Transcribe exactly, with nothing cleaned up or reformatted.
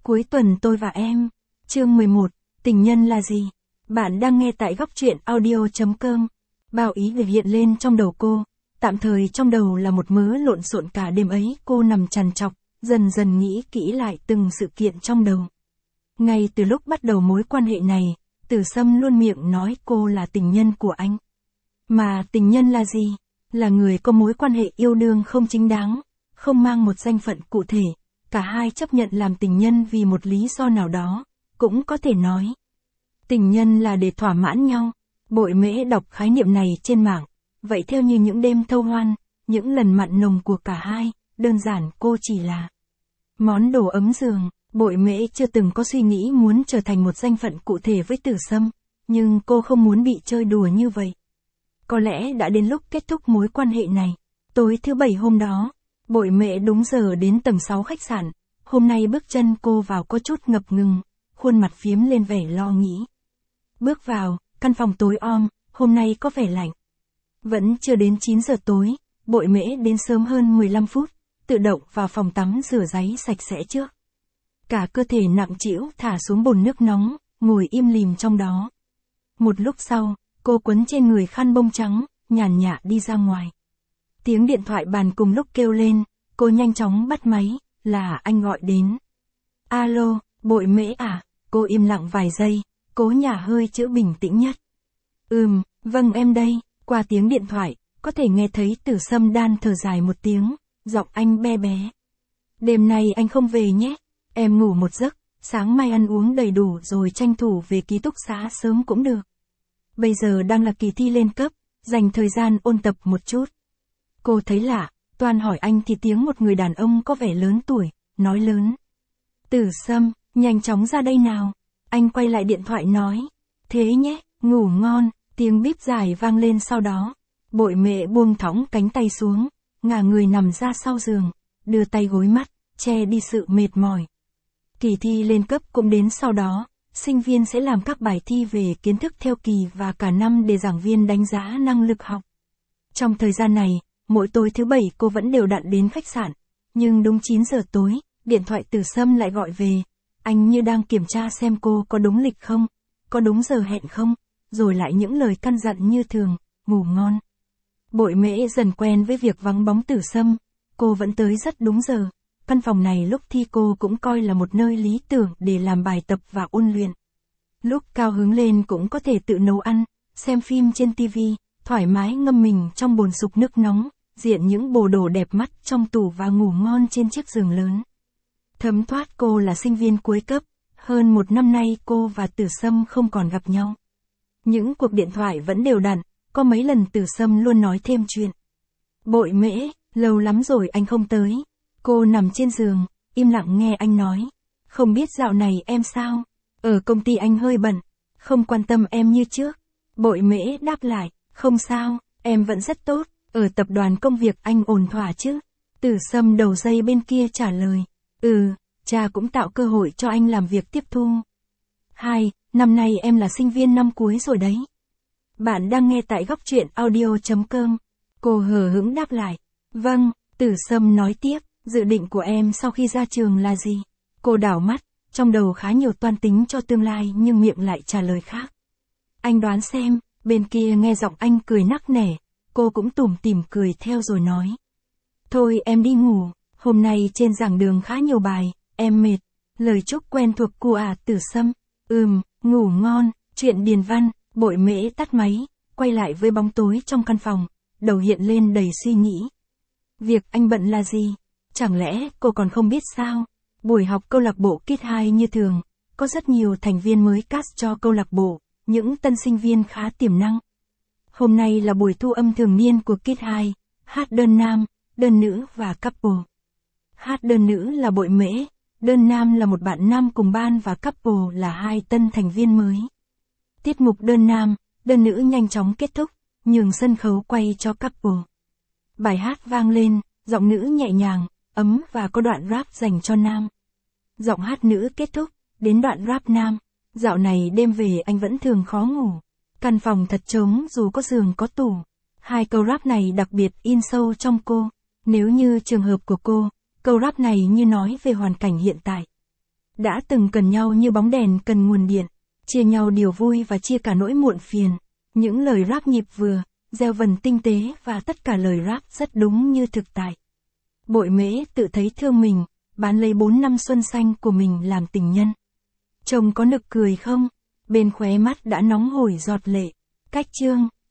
Cuối tuần tôi và em. Chương mười một, tình nhân là gì? Bạn đang nghe tại góc truyện audio chấm com. Bao ý việc hiện lên trong đầu cô. Tạm thời trong đầu là một mớ lộn xộn cả đêm ấy cô nằm trằn trọc, dần dần nghĩ kỹ lại từng sự kiện trong đầu. Ngay từ lúc bắt đầu mối quan hệ này, Tử Sâm luôn miệng nói cô là tình nhân của anh. Mà tình nhân là gì? Là người có mối quan hệ yêu đương không chính đáng, không mang một danh phận cụ thể. Cả hai chấp nhận làm tình nhân vì một lý do nào đó, cũng có thể nói. Tình nhân là để thỏa mãn nhau. Bội Mễ đọc khái niệm này trên mạng. Vậy theo như những đêm thâu hoan, những lần mặn nồng của cả hai, đơn giản cô chỉ là món đồ ấm giường. Bội Mễ chưa từng có suy nghĩ muốn trở thành một danh phận cụ thể với Tử Sâm, nhưng cô không muốn bị chơi đùa như vậy. Có lẽ đã đến lúc kết thúc mối quan hệ này. Tối thứ bảy hôm đó, Bội Mễ đúng giờ đến tầng sáu khách sạn. Hôm nay bước chân cô vào có chút ngập ngừng, khuôn mặt phiếm lên vẻ lo nghĩ. Bước vào, căn phòng tối om, hôm nay có vẻ lạnh. Vẫn chưa đến chín giờ tối, Bội Mễ đến sớm hơn mười lăm phút, tự động vào phòng tắm rửa ráy sạch sẽ trước. Cả cơ thể nặng trĩu thả xuống bồn nước nóng, ngồi im lìm trong đó. Một lúc sau, cô quấn trên người khăn bông trắng, nhàn nhã đi ra ngoài. Tiếng điện thoại bàn cùng lúc kêu lên, cô nhanh chóng bắt máy, là anh gọi đến. Alo, Bội Mễ à? Cô im lặng vài giây, cố nhả hơi chữ bình tĩnh nhất. Ừm, vâng em đây. Qua tiếng điện thoại, có thể nghe thấy Tử Sâm đan thở dài một tiếng, giọng anh be bé. Đêm nay anh không về nhé, em ngủ một giấc, sáng mai ăn uống đầy đủ rồi tranh thủ về ký túc xá sớm cũng được. Bây giờ đang là kỳ thi lên cấp, dành thời gian ôn tập một chút. Cô thấy lạ, toàn hỏi anh thì tiếng một người đàn ông có vẻ lớn tuổi, nói lớn. Tử Sâm, nhanh chóng ra đây nào. Anh quay lại điện thoại nói. Thế nhé, ngủ ngon. Tiếng bíp dài vang lên sau đó. Bội Mễ buông thõng cánh tay xuống, ngả người nằm ra sau giường, đưa tay gối mắt, che đi sự mệt mỏi. Kỳ thi lên cấp cũng đến sau đó, sinh viên sẽ làm các bài thi về kiến thức theo kỳ và cả năm để giảng viên đánh giá năng lực học. Trong thời gian này, mỗi tối thứ bảy cô vẫn đều đặn đến khách sạn, nhưng đúng chín giờ tối, điện thoại Tử Sâm lại gọi về. Anh như đang kiểm tra xem cô có đúng lịch không, có đúng giờ hẹn không, rồi lại những lời căn dặn như thường, ngủ ngon. Bội Mễ dần quen với việc vắng bóng Tử Sâm, cô vẫn tới rất đúng giờ. Căn phòng này lúc thi cô cũng coi là một nơi lý tưởng để làm bài tập và ôn luyện. Lúc cao hứng lên cũng có thể tự nấu ăn, xem phim trên tivi, thoải mái ngâm mình trong bồn sục nước nóng, diện những bộ đồ đẹp mắt trong tủ và ngủ ngon trên chiếc giường lớn. Thấm thoát cô là sinh viên cuối cấp, hơn một năm nay cô và Tử Sâm không còn gặp nhau. Những cuộc điện thoại vẫn đều đặn, có mấy lần Tử Sâm luôn nói thêm chuyện. Bội Mễ, lâu lắm rồi anh không tới. Cô nằm trên giường, im lặng nghe anh nói. Không biết dạo này em sao? Ở công ty anh hơi bận, không quan tâm em như trước. Bội Mễ đáp lại, không sao, em vẫn rất tốt. Ở tập đoàn công việc anh ổn thỏa chứ? Tử Sâm đầu dây bên kia trả lời. Ừ, cha cũng tạo cơ hội cho anh làm việc tiếp thu. Hai, năm nay em là sinh viên năm cuối rồi đấy. Bạn đang nghe tại góc truyện audio chấm com. Cô hờ hững đáp lại. Vâng, Tử Sâm nói tiếp, dự định của em sau khi ra trường là gì? Cô đảo mắt, trong đầu khá nhiều toan tính cho tương lai nhưng miệng lại trả lời khác. Anh đoán xem, bên kia nghe giọng anh cười nắc nẻ, cô cũng tủm tỉm cười theo rồi nói. Thôi em đi ngủ, hôm nay trên giảng đường khá nhiều bài, em mệt. Lời chúc quen thuộc của à Tử Sâm. Ừm, ngủ ngon, chuyện điền văn. Bội Mễ tắt máy, quay lại với bóng tối trong căn phòng, đầu hiện lên đầy suy nghĩ. Việc anh bận là gì? Chẳng lẽ cô còn không biết sao? Buổi học câu lạc bộ Kid hai như thường, có rất nhiều thành viên mới cast cho câu lạc bộ, những tân sinh viên khá tiềm năng. Hôm nay là buổi thu âm thường niên của Kid hai, hát đơn nam, đơn nữ và couple. Hát đơn nữ là Bội Mễ, đơn nam là một bạn nam cùng ban và couple là hai tân thành viên mới. Tiết mục đơn nam, đơn nữ nhanh chóng kết thúc, nhường sân khấu quay cho couple. Bài hát vang lên, giọng nữ nhẹ nhàng, ấm và có đoạn rap dành cho nam. Giọng hát nữ kết thúc, đến đoạn rap nam. Dạo này đêm về anh vẫn thường khó ngủ. Căn phòng thật trống dù có giường có tủ. Hai câu rap này đặc biệt in sâu trong cô. Nếu như trường hợp của cô, câu rap này như nói về hoàn cảnh hiện tại. Đã từng cần nhau như bóng đèn cần nguồn điện, chia nhau điều vui và chia cả nỗi muộn phiền. Những lời rap nhịp vừa, gieo vần tinh tế và tất cả lời rap rất đúng như thực tại. Bội Mễ tự thấy thương mình, bán lấy bốn năm xuân xanh của mình làm tình nhân. Chồng có nực cười không? Bên khóe mắt đã nóng hổi giọt lệ. Cách chương